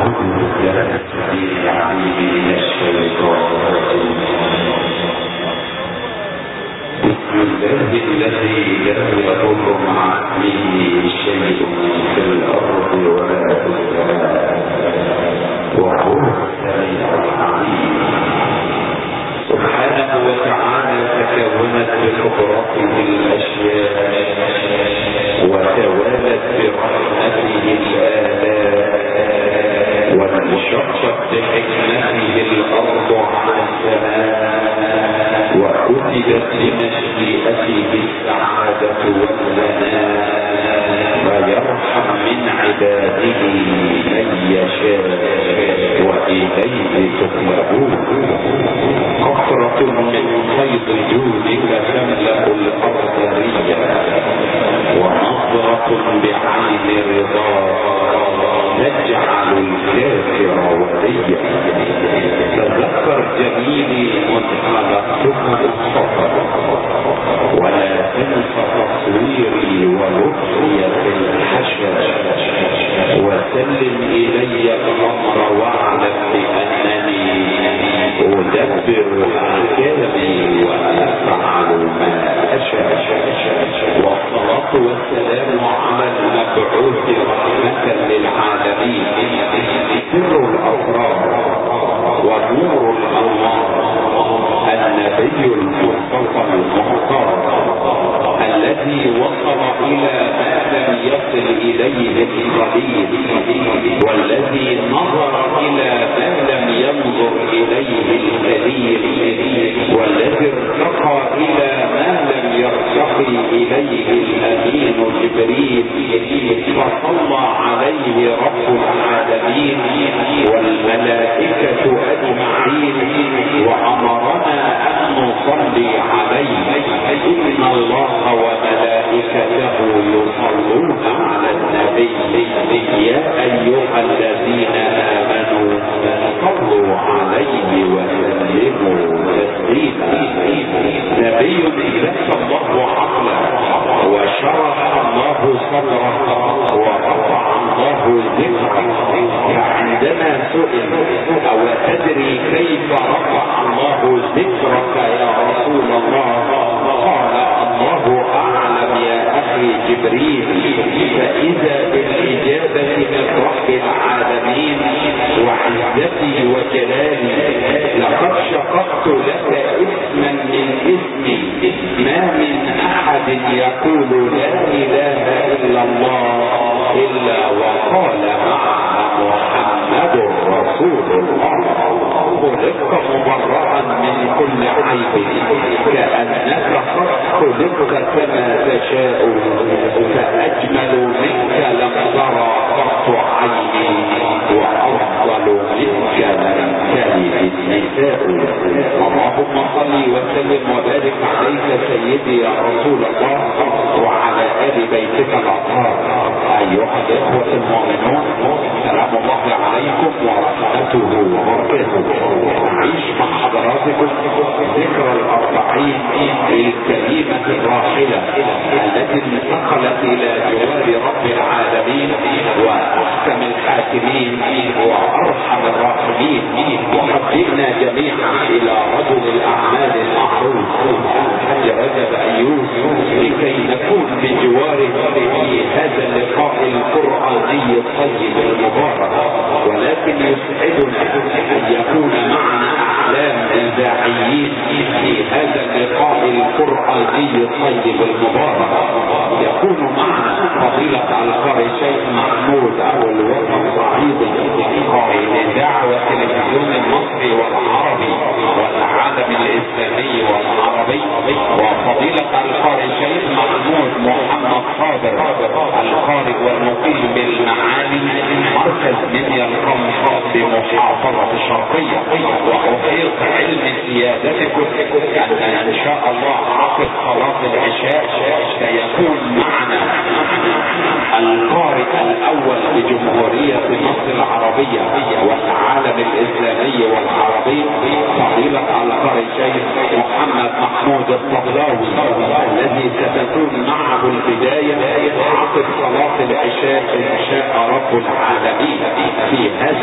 العشاء إن شاء رب العالمين في هذا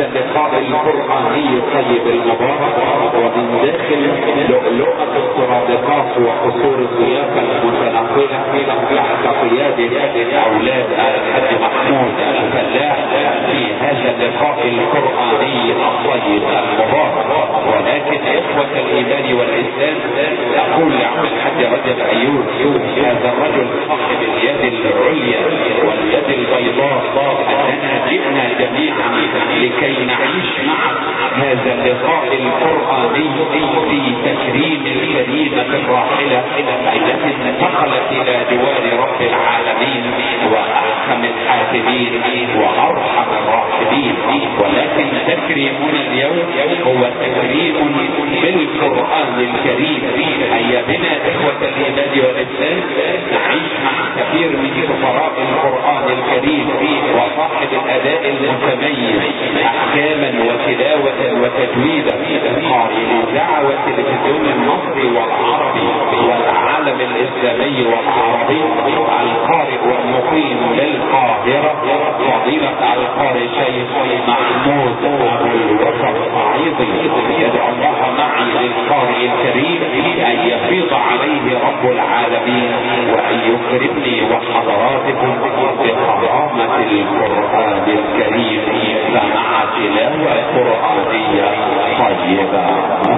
اللقاء القرآني الطيب المبارك، ومن داخل لؤلؤة السرادقات وقصور الضيافة المتنقلة تحت قيادة أولاد الحاج محمود الفلاح في هذا اللقاء القرآني الطيب المبارك. ولكن إخوة الإيمان والإسلام، أقول لعم الحاج رجب أيوب هذا الرجل صاحب اليد العليا واليد البيضاء أننا جئنا جميعا لكي نعيش مع هذا اللقاء القرآني في تكريم الكريمة الراحلة التي انتقلت إلى جوار رب العالمين وأحكم الحاكمين وأرحم الراحمين. ولكن تكريمنا اليوم هو تكريم بالقرآن الكريم. هيا بنا إخوة الإيمان والإسلام نعيش مع كثير من سفراء القرآن الكريم وصاحب الأداء المتميز أحكاما وتلاوة وتجويدا، قارئ الإذاعة والتلفزيون المصري والعربي والعالم الإسلامي والعربي، القارئ والمقيم للقاهرة فضيلة القارئ شيخ محمود أبو الوفا الصعيدي. يدعو الله معي للقارئ الكريم أن يفيض عليه رب العالمين وأن يكرمني وحضراتكم بقرامة القرآن الكريم فمع تلاوة قرآنية طيبة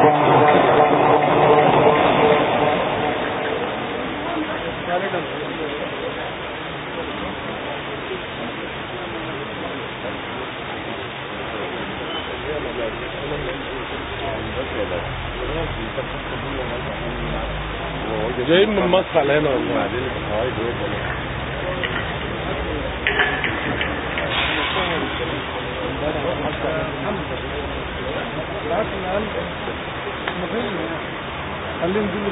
جايين من مصر على هنا والله. خلينا نجيب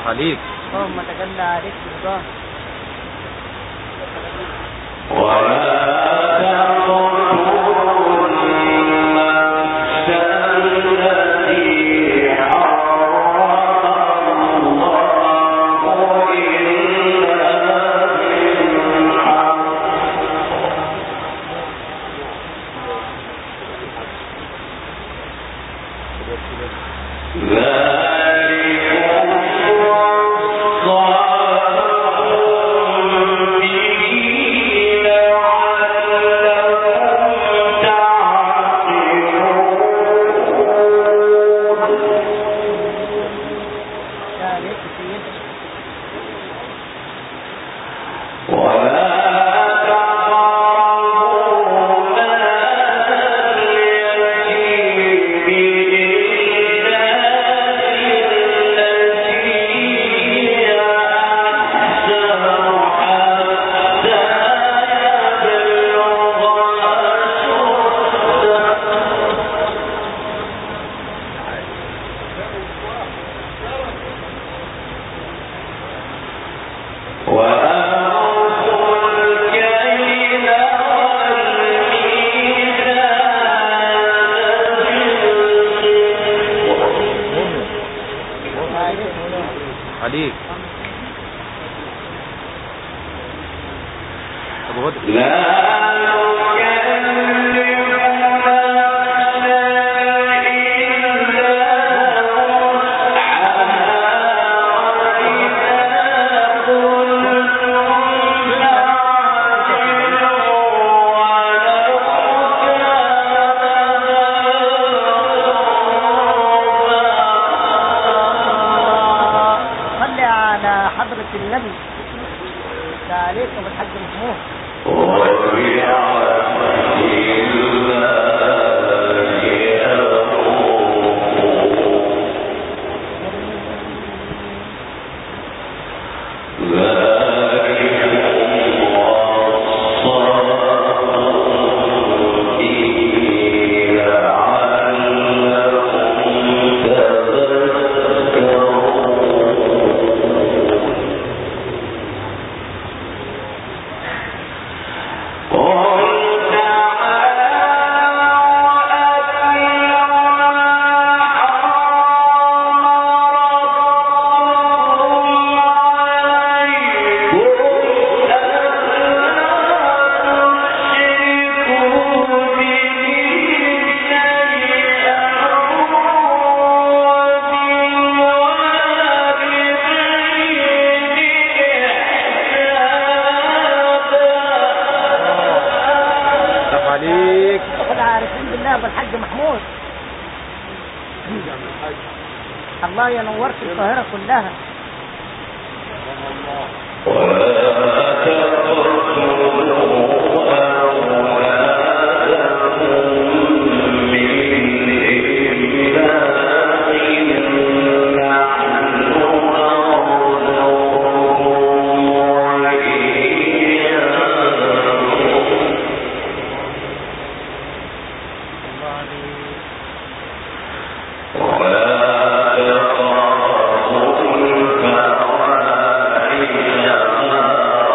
عليك. اللهم تجلى عليك برضاه. عليك. أبو هدى. النبي عليكم الحاج محمود. الله ينورت القاهرة كلها. ولا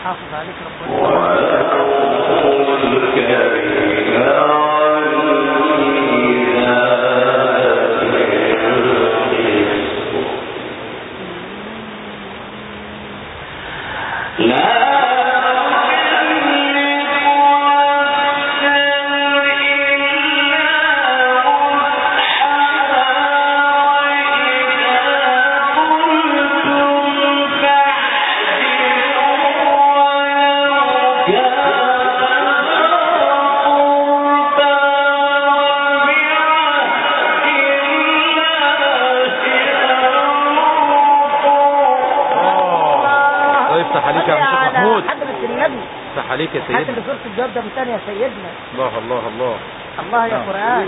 حافظ عليك ربنا. عليك يا سيدنا. هات اللي صورة الجواب ده من تاني يا سيدنا. الله الله الله الله يا قرآن.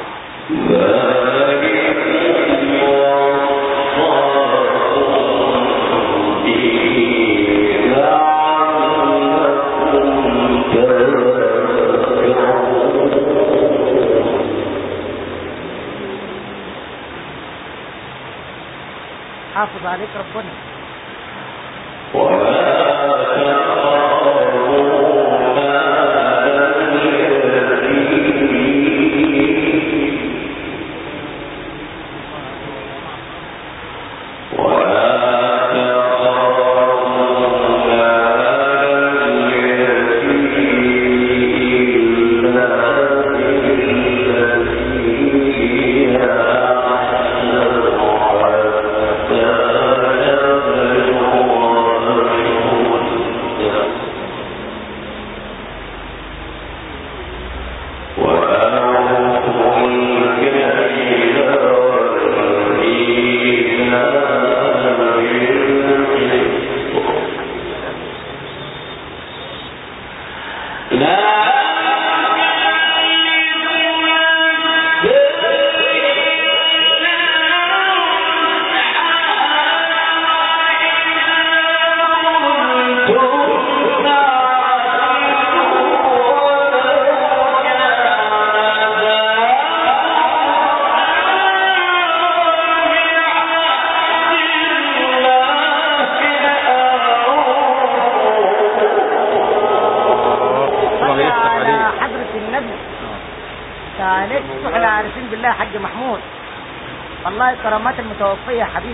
حافظ عليك ربنا. عليك تروح العارفين بالله يا حاج محمود. والله كرامات المتوفية يا حبيبي.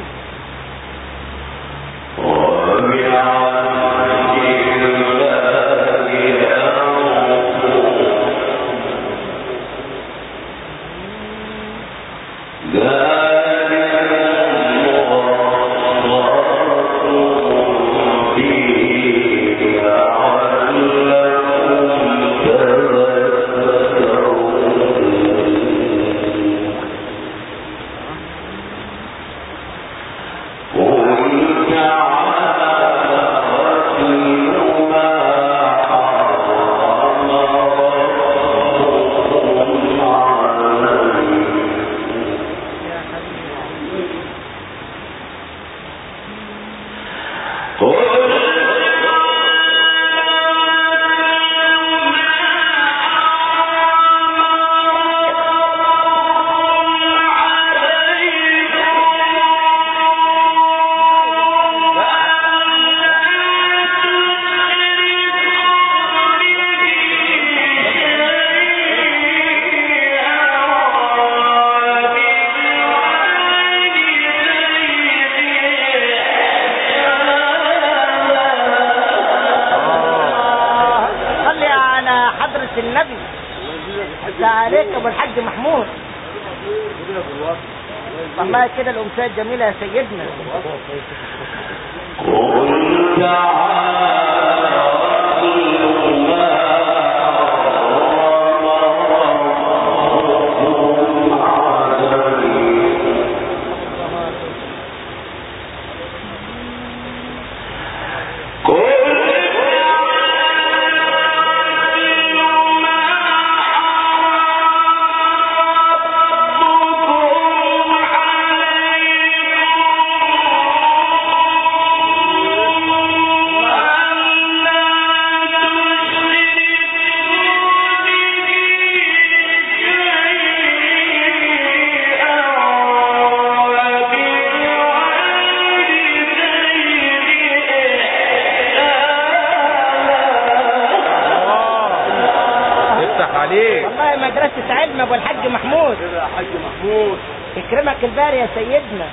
النبي عليك ابو الحاج محمود. والله كده الامسيه الجميله يا سيدنا. الحاج محمود. كده يا حاج محمود. يكرمك الباري يا سيدنا.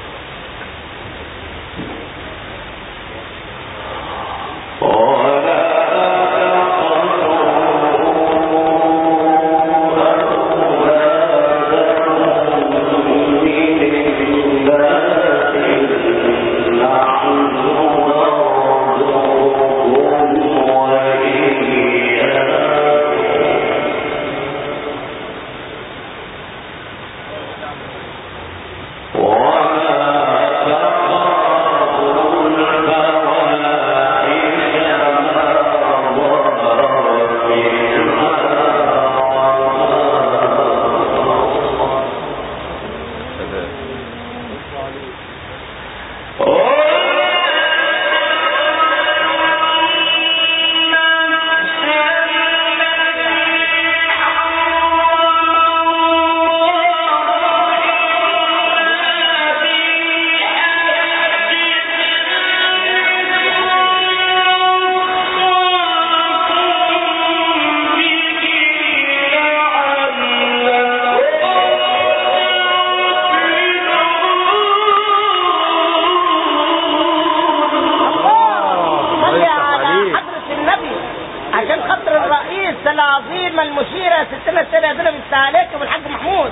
العظيمة المشيرة ستنا السنة دول بالله عليكم الحاج محمود.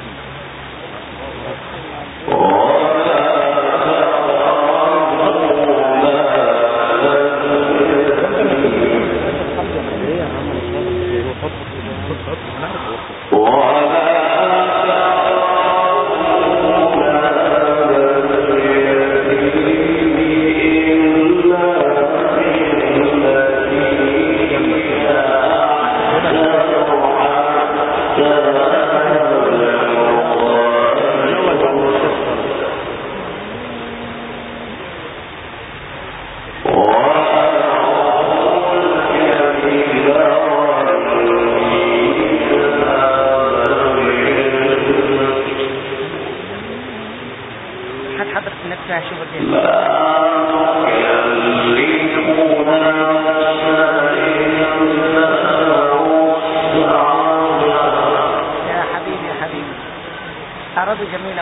جميلة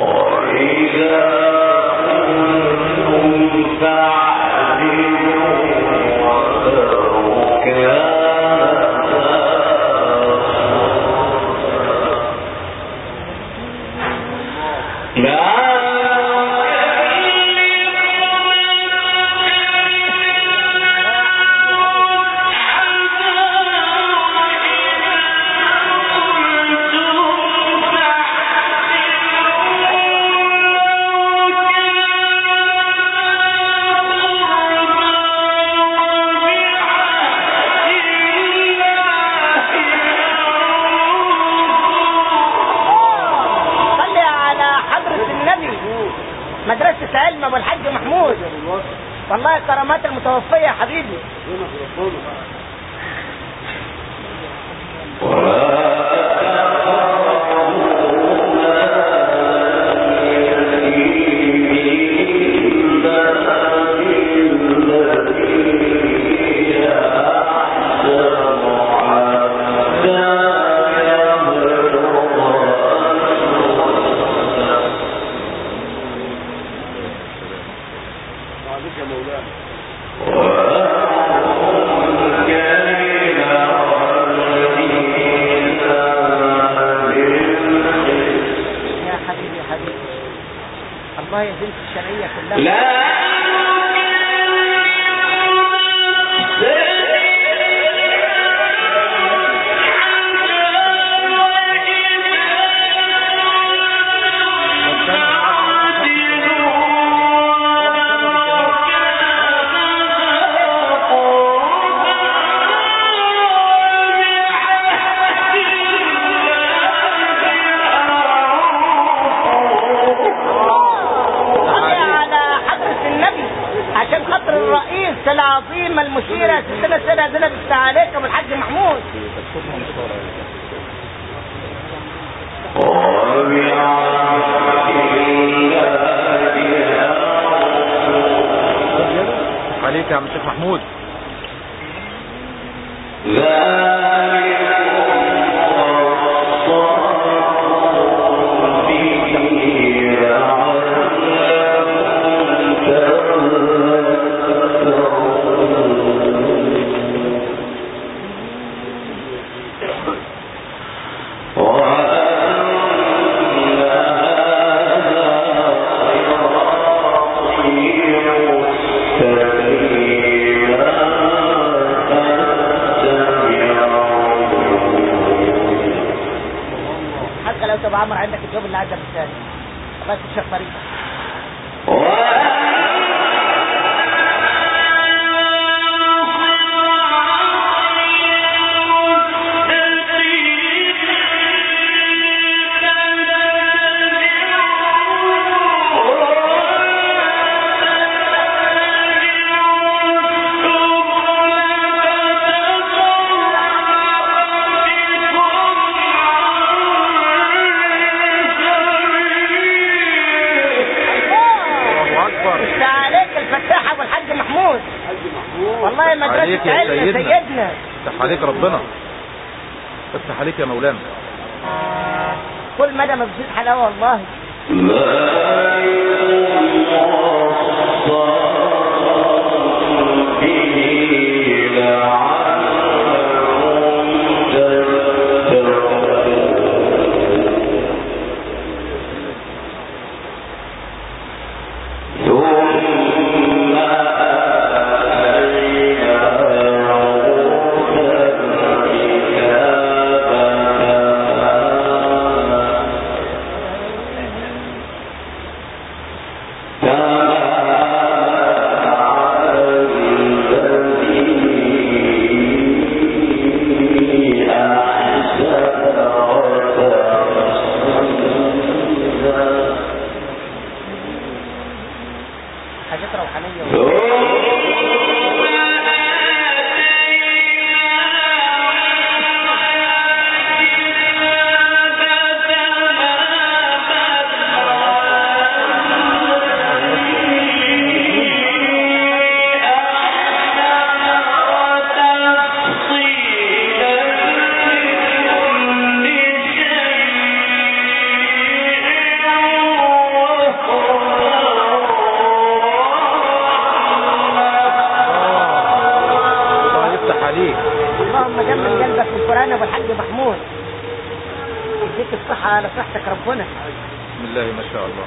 مدرسة علم ابو الحاج محمود. والله كرامات المتوفية يا حبيبي. الله يزيد الشرعية كلها. لا الرئيس العظيمة المشيرة ستنا السنة دول بالله عليكم الحاج محمود. عليك يا عم الشيخ محمود. ذلك عمر عندك الجواب اللي عدى بالثاني. الله يكشف طريقك. والله مدرسة علم سيدنا. افتح عليك ربنا، افتح عليك يا مولانا. كل مدى ما بتزيد حلاوة والله. اللهم جمل قلبك بالقرآن ابو الحاج محمود. يديك الصحة على صحتك ربنا. بسم الله ما شاء الله.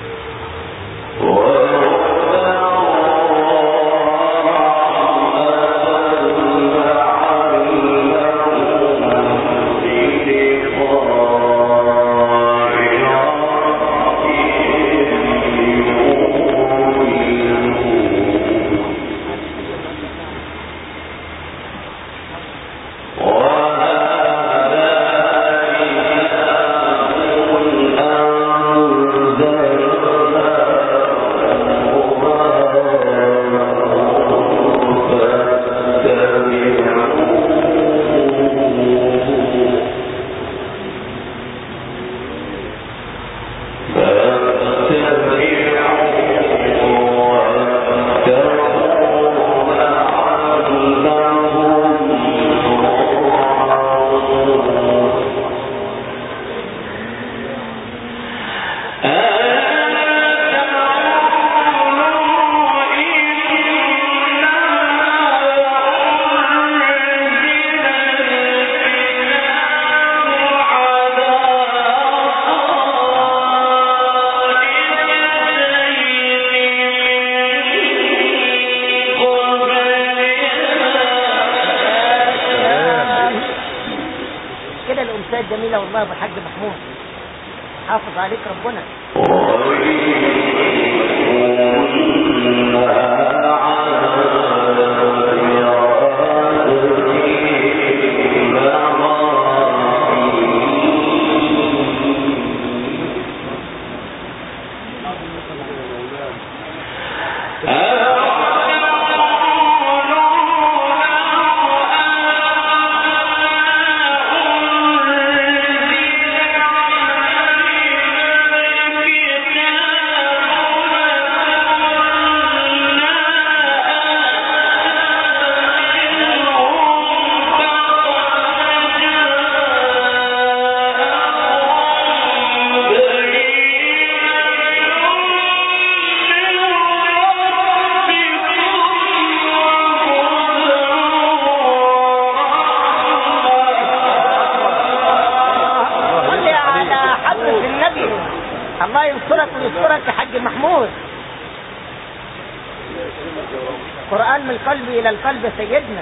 جميلة والله ابو الحاج محمود. حافظ عليك ربنا. الله ينصرك وينصرك يا حاج محمود. قرآن من القلب إلى القلب يا سيدنا.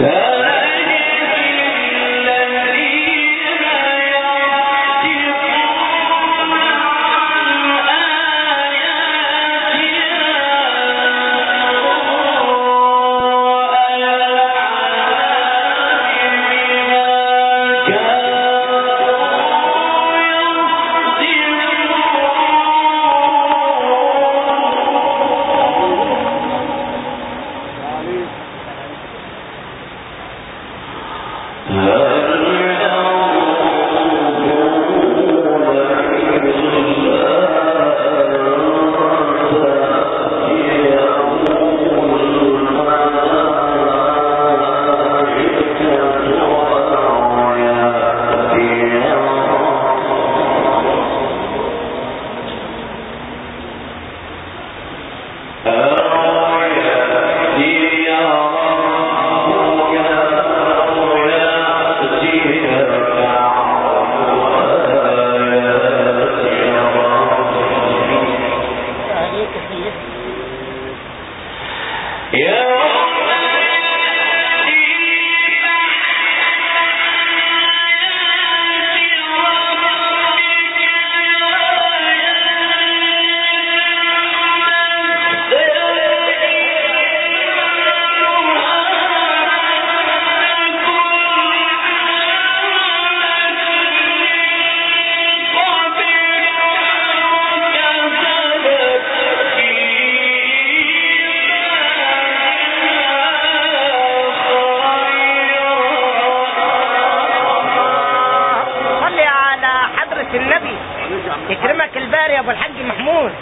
النبي يكرمك الباري يا ابو الحاج محمود.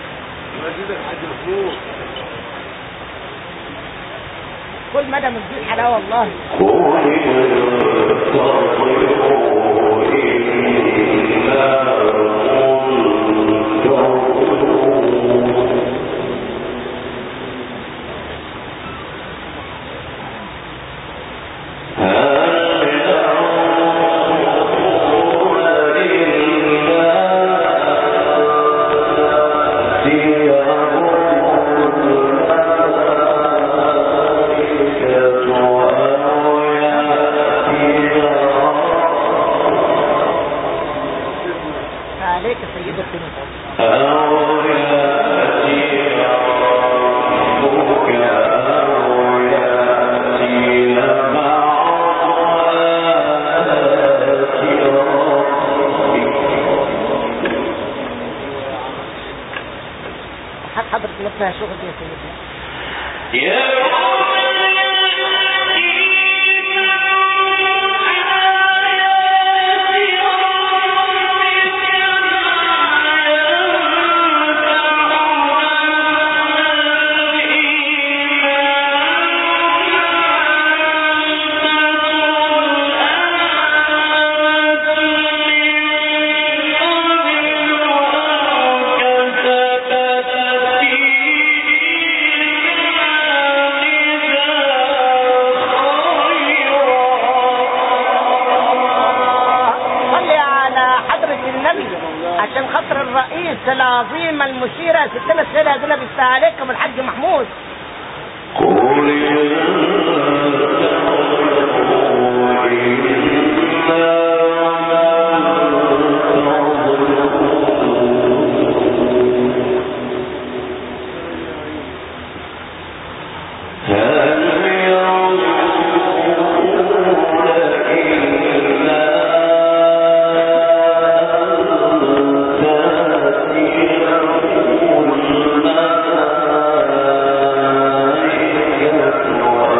كل مدى من دي حلاوه والله. حضرتك نفسها شغل يا سيدي. عشان خاطر الرئيس العظيمة المشيرة ستنا السيدة هدنا بالساعة عليكم الحاج محمود. Oh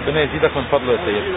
ربنا يزيدك من فضله يا سيدي.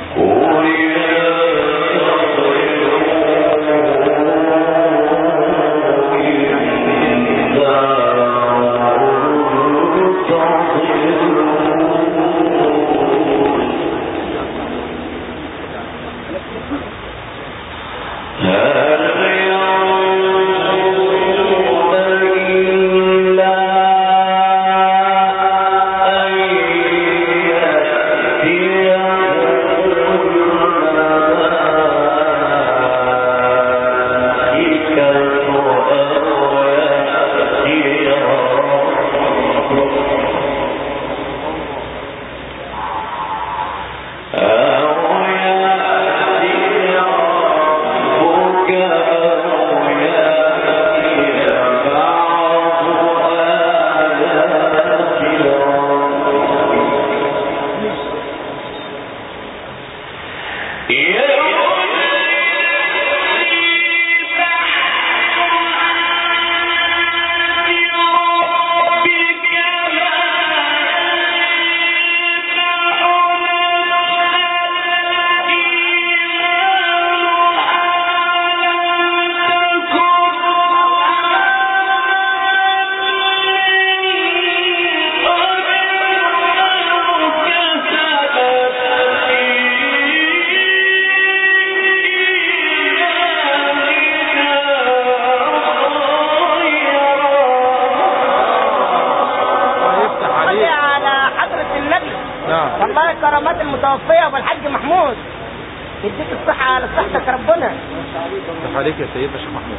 والله كرامات المتوفية والحاج محمود يديك الصحة على صحتك ربنا. صح عليك يا سيدنا الشيخ محمود.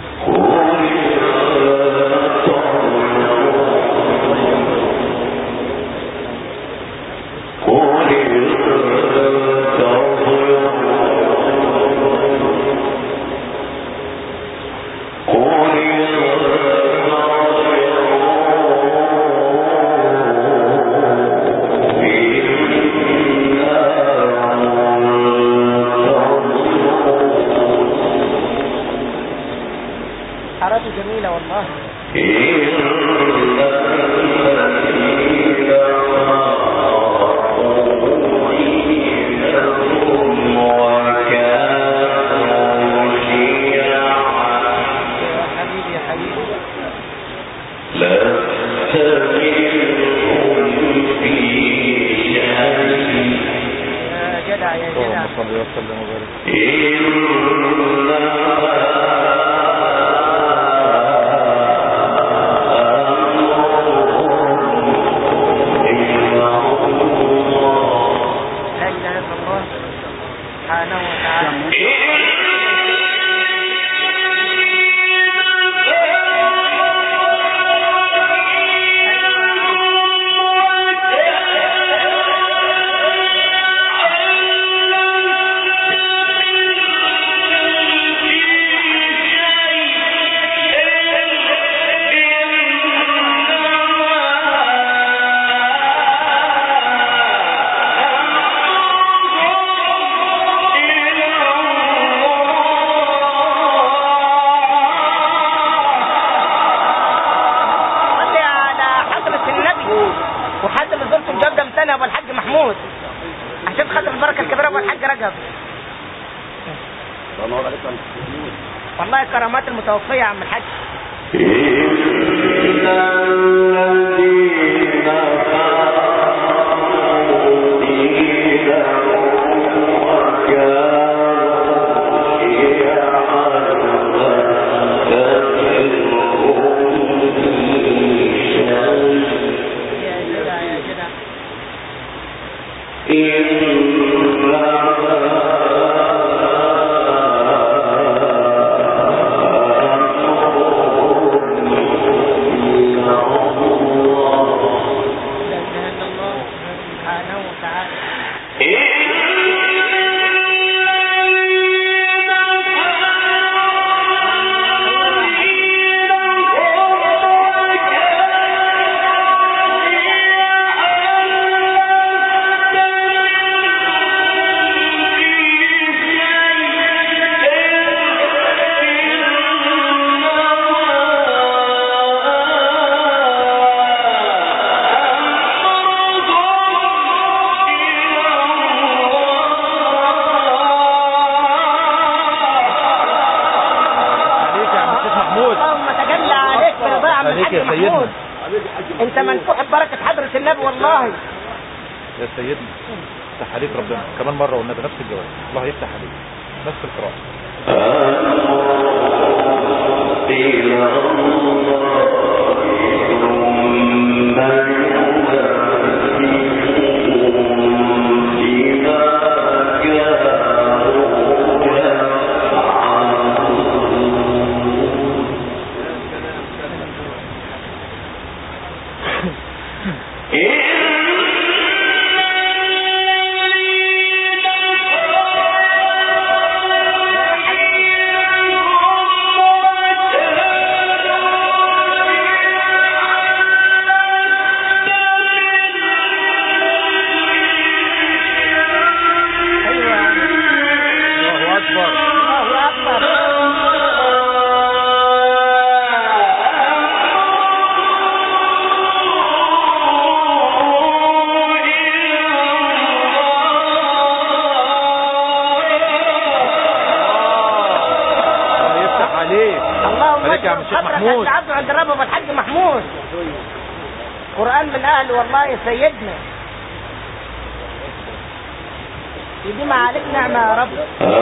جميلة والله. عشان خاطر البركة الكبيرة والحاج رجب. والله كرامات المتوفية يا عم الحاج. يا سيدنا يفتح عليك ربنا كمان مرة والنبي نفس الجواب. الله يفتح عليك نفس القراءة. العبد عند ربه الحاج محمود قرآن من اهل والله يا سيدنا يديم عليك نعمة يا رب.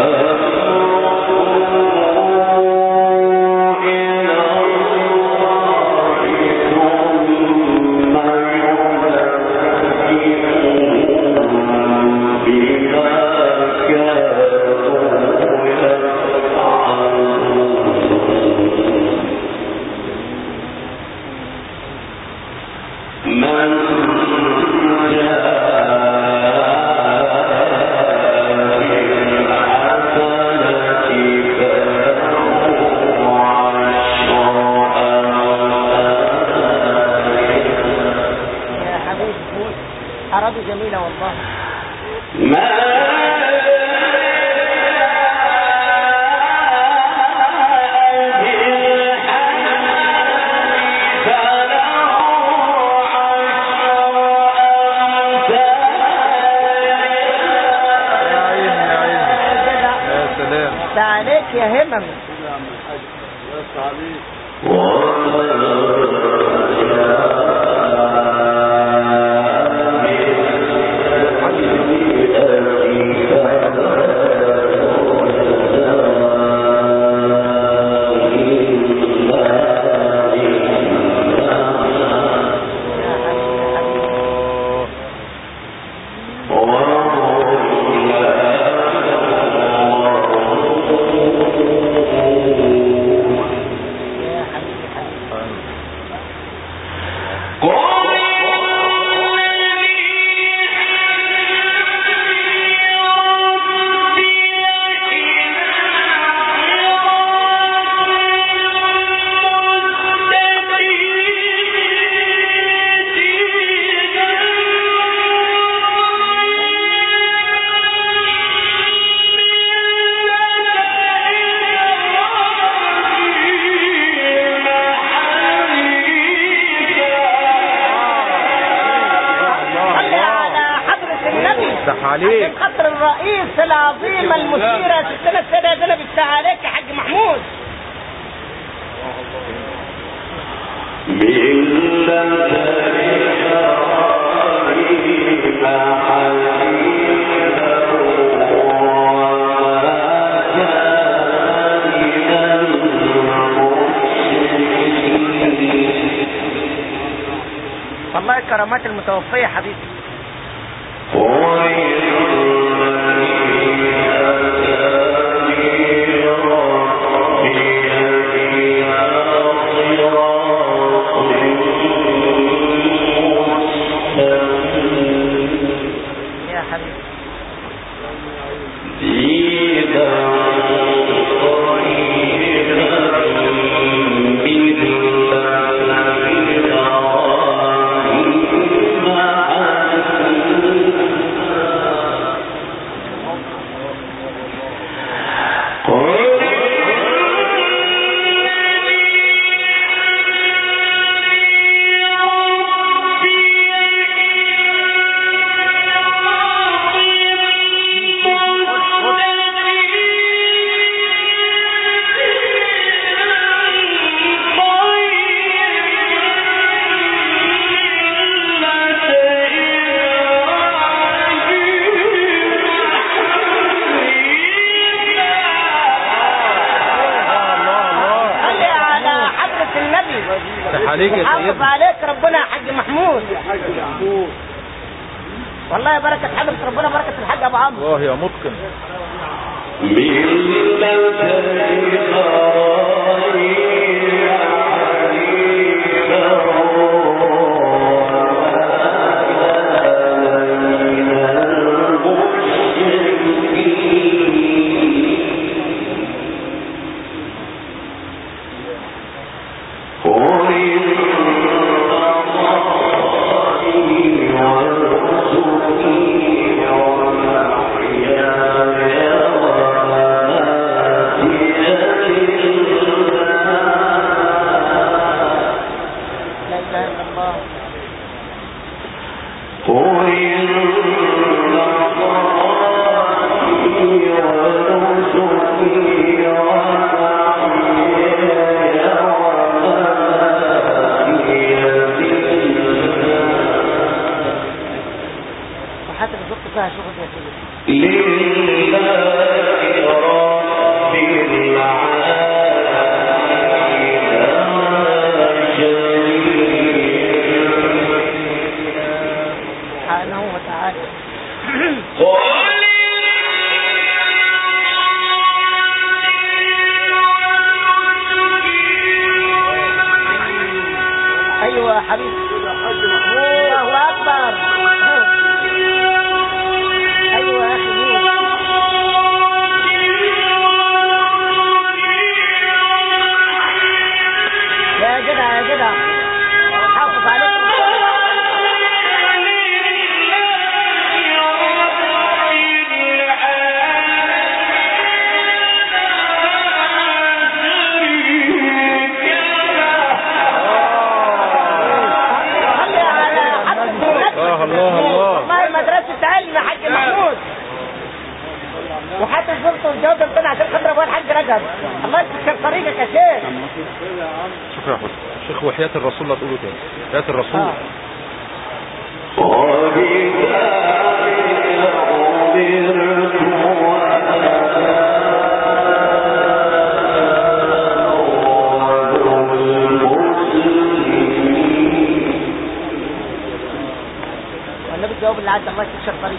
جميلة والله. عليك يا همم عشان خاطر الرئيس العظيمة المشيرة ستنا السيدة زينب يفتح عليك يا حاج محمود. والله الكرامات المتوفية حبيبي. عليك يا حافظ سيدنا. عليك ربنا يا حاج محمود. والله بركة حضرة ربنا، بركة الحاج ابو عمرو. الله يا متقن. شكرا يا حسن. شيخ وحياة الرسول لا تقوله تاني. حياة الرسول. والنبي الجواب اللي عدى الله يكشف طريق.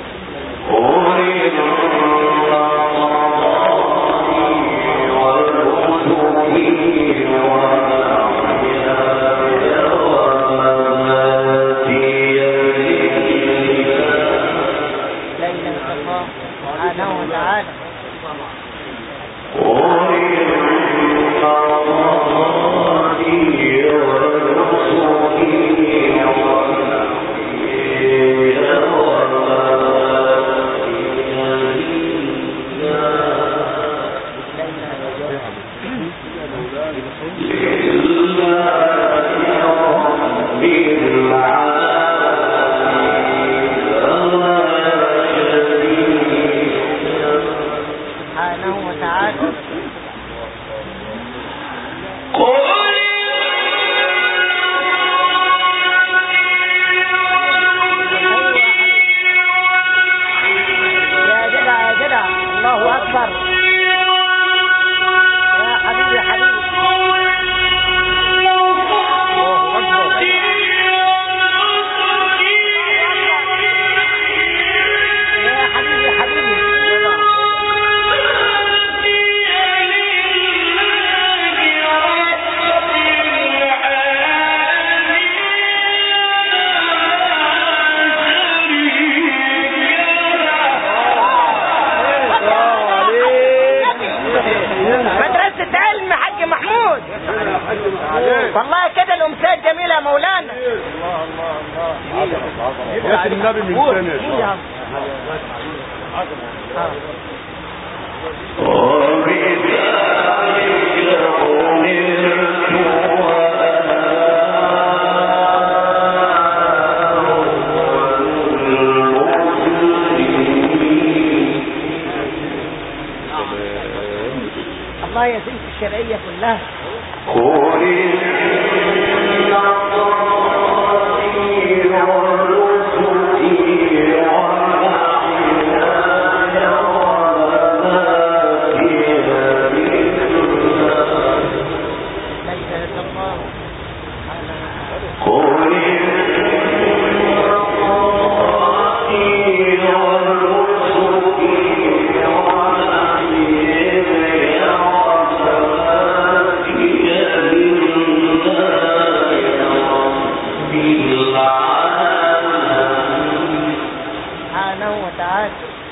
والله كده الامثال جميلة يا مولانا. يا النبي من ثانية الله يزيد الشرعية كلها. سبحانه وتعالى.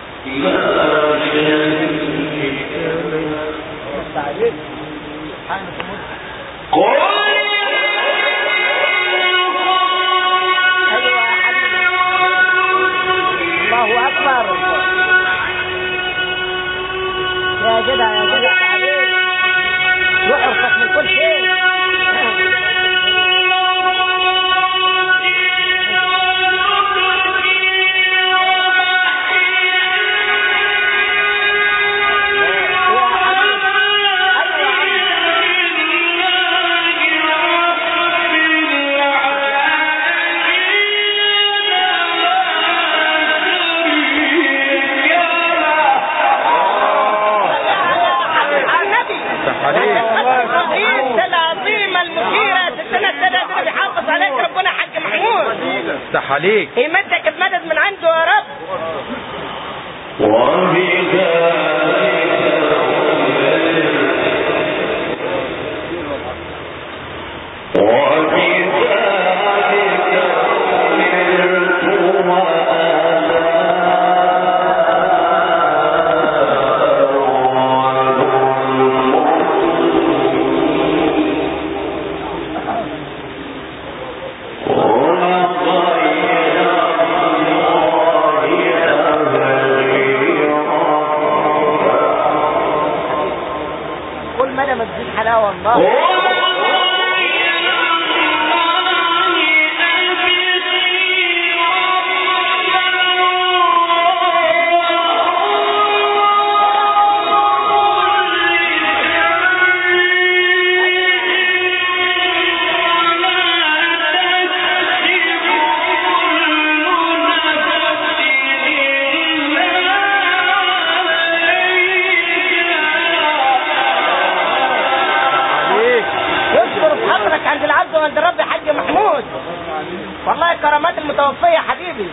الله أكبر يا جدع يا جدع عليك وحرصك من كل شيء. افتح عليك يمدك بمدد من عنده يا رب. والله كرامات المتوفية يا حبيبي.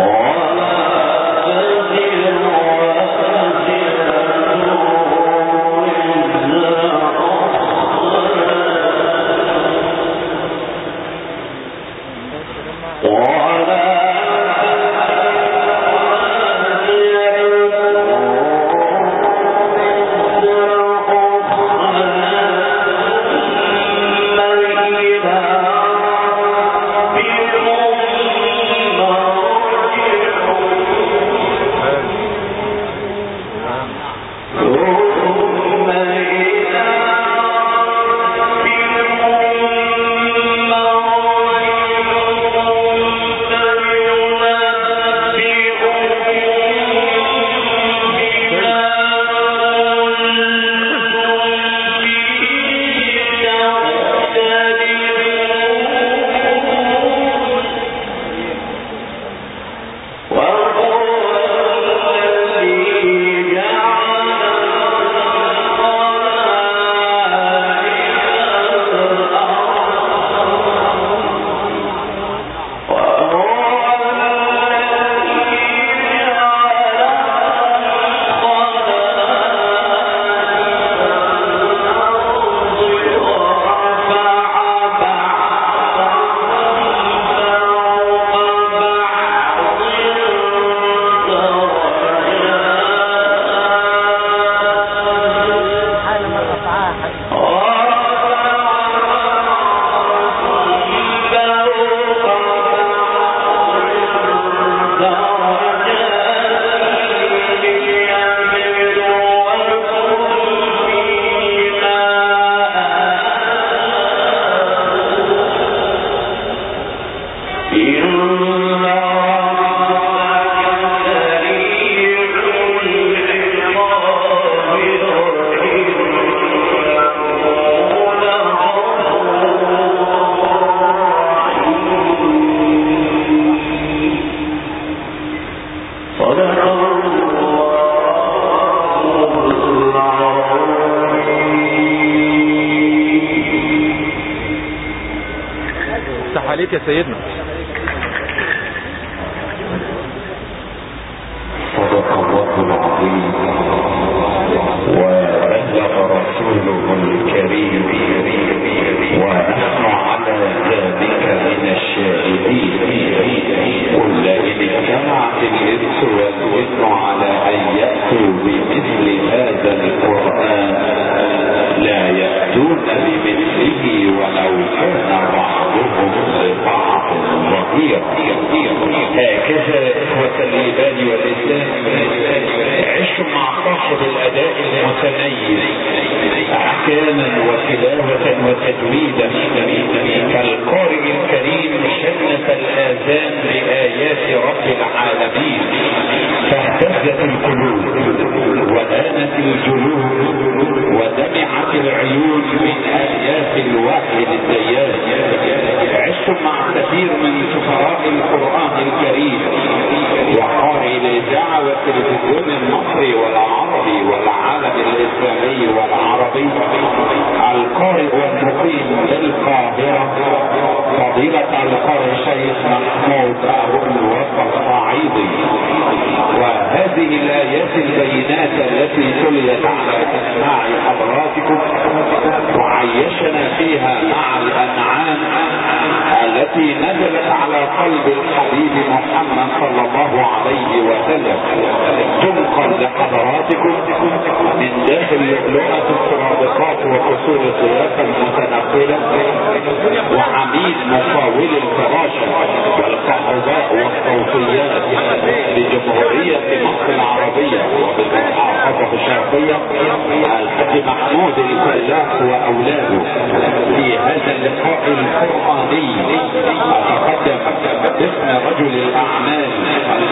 عليك يا سيدنا. صدق الله العظيم وبلغ رسوله الكريم ونحن على ذلك من الشاهدين. قل إن اجتمعت الإنس على ان يأتوا بمثل هذا القرآن لا يأتون بمثله ولو كان بعضهم لبعض ظهيرا. هكذا اخوة الايمان والاسلام عشوا مع صاحب الاداء المتميز احكاما وتلاوة وتجويدا كالقارئ الكريم شنف الاذان بايات رب العالمين فاهتزت القلوب وآنت الجلود ودمعت العيون من آيات الوحي للديان. عشتم مع كثير من سفراء القرآن الكريم وقارئ الإذاعة والتلفزيون المصري والعربي والعالم الإسلامي والعربي. القارئ والمقيم بالقاهرة فضيلة القارئ الشيخ محمود أبو الوفا الصعيدي. وهذه الآيات البينات التي تليت على أسماع حضراتكم وعيشنا فيها مع الأنعام التي نزلت على قلب الحبيب محمد صلى الله عليه وسلم تنقل لحضراتكم من داخل لؤلؤة السرادقات وفصول الضيافة المتنقلة وعميد مفاول الفراشة والقحوزاء والصوتيات لجمهورية مصر العربية وبالمحافظة الشرقية الحاج محمود الفلاح وأولاده. في هذا اللقاء القرآني أتقدم باسم رجل الأعمال